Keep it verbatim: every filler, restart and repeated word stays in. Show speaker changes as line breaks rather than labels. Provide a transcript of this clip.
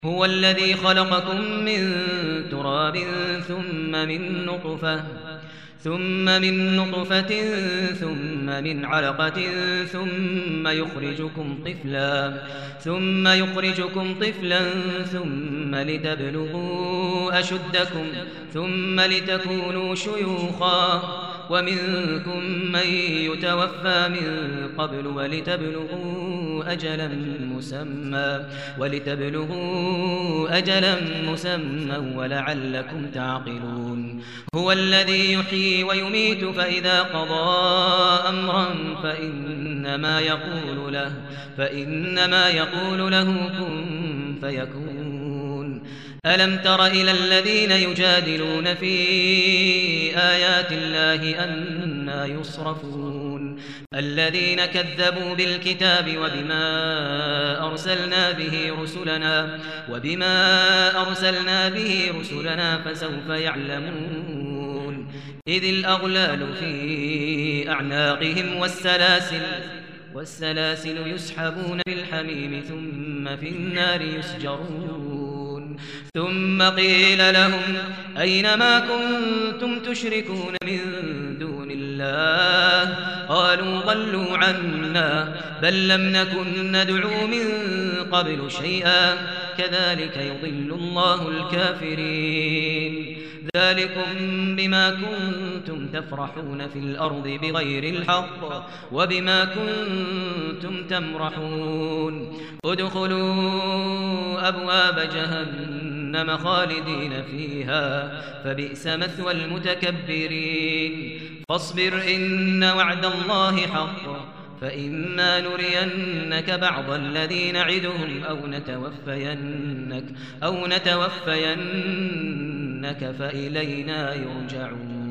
هو الذي خلقكم من تراب ثم من نطفة ثم من نطفة ثم من علقة ثم يخرجكم طفلا ثم يخرجكم طفلا ثم لتبلغوا أشدكم ثم لتكونوا شيوخا ومنكم من يتوفى من قبل ولتبلغوا أجلا مسمى ولتبلغوا أجلا مسمى ولعلكم تعقلون هو الذي يحيي ويميت فإذا قضى أمرا فإنما يقول له فإنما يقول له كن فيكون ألم تر إلى الذين يجادلون في آيات الله أنى يصرفون الذين كذبوا بالكتاب وبما أرسلنا به رسلنا وبما أرسلنا به رسلنا فسوف يعلمون إذ الأغلال في أعناقهم والسلاسل والسلاسل يسحبون بالحميم ثم في النار يسجرون ثم قيل لهم أين ما كنتم تشركون من دون الله قالوا ضلوا عنا بل لم نكن ندعو من قبل شيئا كذلك يضل الله الكافرين ذلكم بما كنتم تفرحون في الأرض بغير الحق وبما كنتم تمرحون ادخلوا أبواب جهنم خالدين فيها فبئس مثوى المتكبرين فاصبر إن وعد الله حق فإما نرينك بعض الذي نعدهم أو نتوفينك, أو نتوفينك فإلينا يرجعون